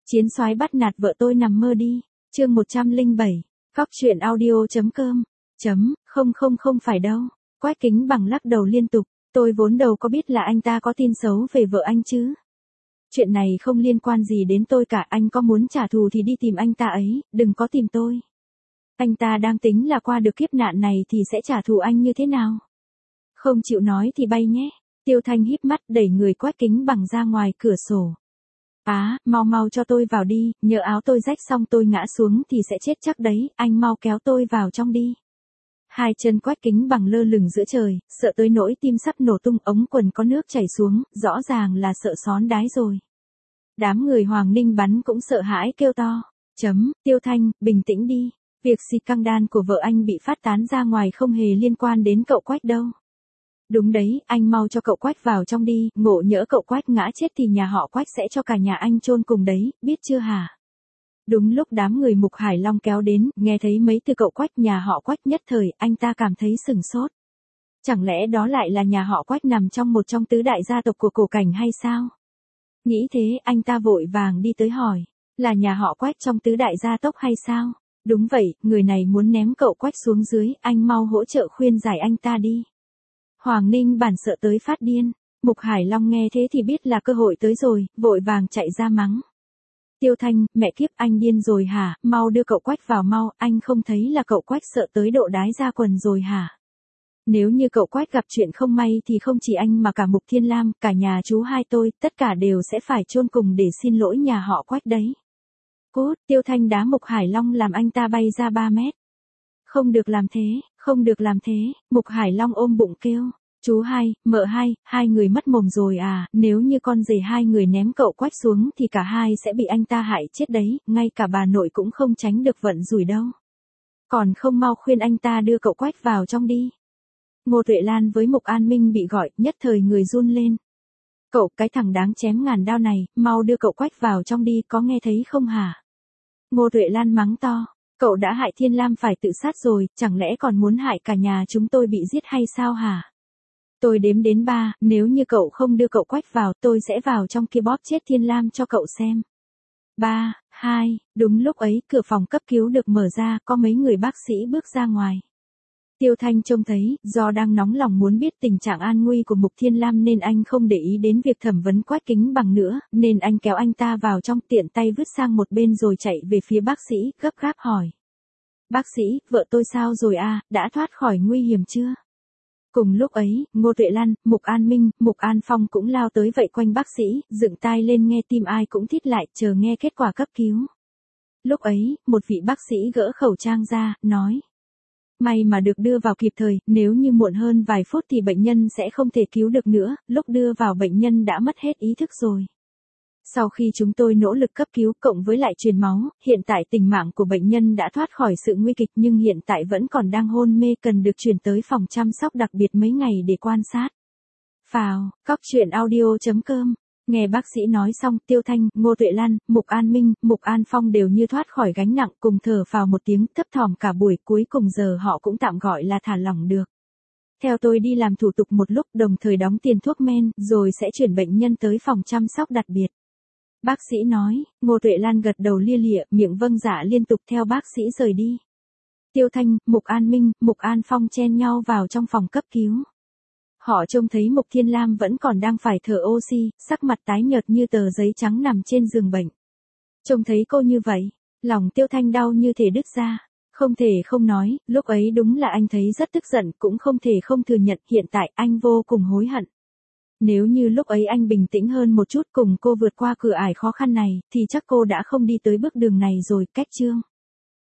Chiến soái bắt nạt vợ tôi nằm mơ đi. Chương 107. Cóc truyện audio.com. Không phải đâu. Quách Kính Bằng lắc đầu liên tục. Tôi vốn đầu có biết là anh ta có tin xấu về vợ anh chứ. Chuyện này không liên quan gì đến tôi cả. Anh có muốn trả thù thì đi tìm anh ta ấy, đừng có tìm tôi. Anh ta đang tính là qua được kiếp nạn này thì sẽ trả thù anh như thế nào. Không chịu nói thì bay nhé. Tiêu Thanh híp mắt đẩy người Quách Kính Bằng ra ngoài cửa sổ. Mau cho tôi vào đi, nhỡ áo tôi rách xong tôi ngã xuống thì sẽ chết chắc đấy, anh mau kéo tôi vào trong đi. Hai chân Quách Kính Bằng lơ lửng giữa trời, sợ tới nỗi tim sắp nổ tung, ống quần có nước chảy xuống, rõ ràng là sợ xón đái rồi. Đám người Hoàng Ninh bắn cũng sợ hãi kêu to. Tiêu Thanh, bình tĩnh đi. Việc xì căng đan của vợ anh bị phát tán ra ngoài không hề liên quan đến cậu Quách đâu. Đúng đấy, anh mau cho cậu Quách vào trong đi, ngộ nhỡ cậu Quách ngã chết thì nhà họ Quách sẽ cho cả nhà anh chôn cùng đấy, biết chưa hả? Đúng lúc đám người Mục Hải Long kéo đến, nghe thấy mấy từ cậu Quách nhà họ Quách nhất thời, anh ta cảm thấy sửng sốt. Chẳng lẽ đó lại là nhà họ Quách nằm trong một trong tứ đại gia tộc của Cổ Cảnh hay sao? Nghĩ thế, anh ta vội vàng đi tới hỏi, là nhà họ Quách trong tứ đại gia tộc hay sao? Đúng vậy, người này muốn ném cậu Quách xuống dưới, anh mau hỗ trợ khuyên giải anh ta đi. Hoàng Ninh bản sợ tới phát điên. Mục Hải Long nghe thế thì biết là cơ hội tới rồi, vội vàng chạy ra mắng. Tiêu Thanh, mẹ kiếp, anh điên rồi hả, mau đưa cậu Quách vào mau, anh không thấy là cậu Quách sợ tới độ đái ra quần rồi hả? Nếu như cậu Quách gặp chuyện không may thì không chỉ anh mà cả Mục Thiên Lam, cả nhà chú hai tôi, tất cả đều sẽ phải chôn cùng để xin lỗi nhà họ Quách đấy. Cút, Tiêu Thanh đá Mục Hải Long làm anh ta bay ra 3 mét. Không được làm thế, không được làm thế, Mục Hải Long ôm bụng kêu. Chú hai, mợ hai người mất mồm rồi à, nếu như con rể hai người ném cậu Quách xuống thì cả hai sẽ bị anh ta hại chết đấy, ngay cả bà nội cũng không tránh được vận rủi đâu. Còn không mau khuyên anh ta đưa cậu Quách vào trong đi. Ngô Tuệ Lan với Mục An Minh bị gọi, nhất thời người run lên. Cậu, cái thằng đáng chém ngàn đao này, mau đưa cậu Quách vào trong đi, có nghe thấy không hả? Ngô Tuệ Lan mắng to. Cậu đã hại Thiên Lam phải tự sát rồi, chẳng lẽ còn muốn hại cả nhà chúng tôi bị giết hay sao hả? Tôi đếm đến 3, nếu như cậu không đưa cậu Quách vào, tôi sẽ vào trong kia bóp chết Thiên Lam cho cậu xem. 3, 2, đúng lúc ấy, cửa phòng cấp cứu được mở ra, có mấy người bác sĩ bước ra ngoài. Tiêu Thanh trông thấy, do đang nóng lòng muốn biết tình trạng an nguy của Mục Thiên Lam nên anh không để ý đến việc thẩm vấn Quách Kính Bằng nữa, nên anh kéo anh ta vào trong, tiện tay vứt sang một bên rồi chạy về phía bác sĩ, gấp gáp hỏi. Bác sĩ, vợ tôi sao rồi à, đã thoát khỏi nguy hiểm chưa? Cùng lúc ấy, Ngô Tuệ Lan, Mục An Minh, Mục An Phong cũng lao tới vây quanh bác sĩ, dựng tai lên nghe, tim ai cũng thít lại, chờ nghe kết quả cấp cứu. Lúc ấy, một vị bác sĩ gỡ khẩu trang ra, nói. May mà được đưa vào kịp thời, nếu như muộn hơn vài phút thì bệnh nhân sẽ không thể cứu được nữa, lúc đưa vào bệnh nhân đã mất hết ý thức rồi. Sau khi chúng tôi nỗ lực cấp cứu cộng với lại truyền máu, hiện tại tình mạng của bệnh nhân đã thoát khỏi sự nguy kịch nhưng hiện tại vẫn còn đang hôn mê, cần được chuyển tới phòng chăm sóc đặc biệt mấy ngày để quan sát. Phào, Cóc truyện audio.com. Nghe bác sĩ nói xong, Tiêu Thanh, Ngô Tuệ Lan, Mục An Minh, Mục An Phong đều như thoát khỏi gánh nặng, cùng thở phào một tiếng, thấp thỏm cả buổi, cuối cùng giờ họ cũng tạm gọi là thả lỏng được. Theo tôi đi làm thủ tục một lúc, đồng thời đóng tiền thuốc men, rồi sẽ chuyển bệnh nhân tới phòng chăm sóc đặc biệt. Bác sĩ nói. Ngô Tuệ Lan gật đầu lia lịa, miệng vâng dạ liên tục theo bác sĩ rời đi. Tiêu Thanh, Mục An Minh, Mục An Phong chen nhau vào trong phòng cấp cứu. Họ trông thấy Mục Thiên Lam vẫn còn đang phải thở oxy, sắc mặt tái nhợt như tờ giấy trắng nằm trên giường bệnh. Trông thấy cô như vậy, lòng Tiêu Thanh đau như thể đứt ra. Không thể không nói, lúc ấy đúng là anh thấy rất tức giận, cũng không thể không thừa nhận, hiện tại anh vô cùng hối hận. Nếu như lúc ấy anh bình tĩnh hơn một chút cùng cô vượt qua cửa ải khó khăn này, thì chắc cô đã không đi tới bước đường này rồi. Cách chương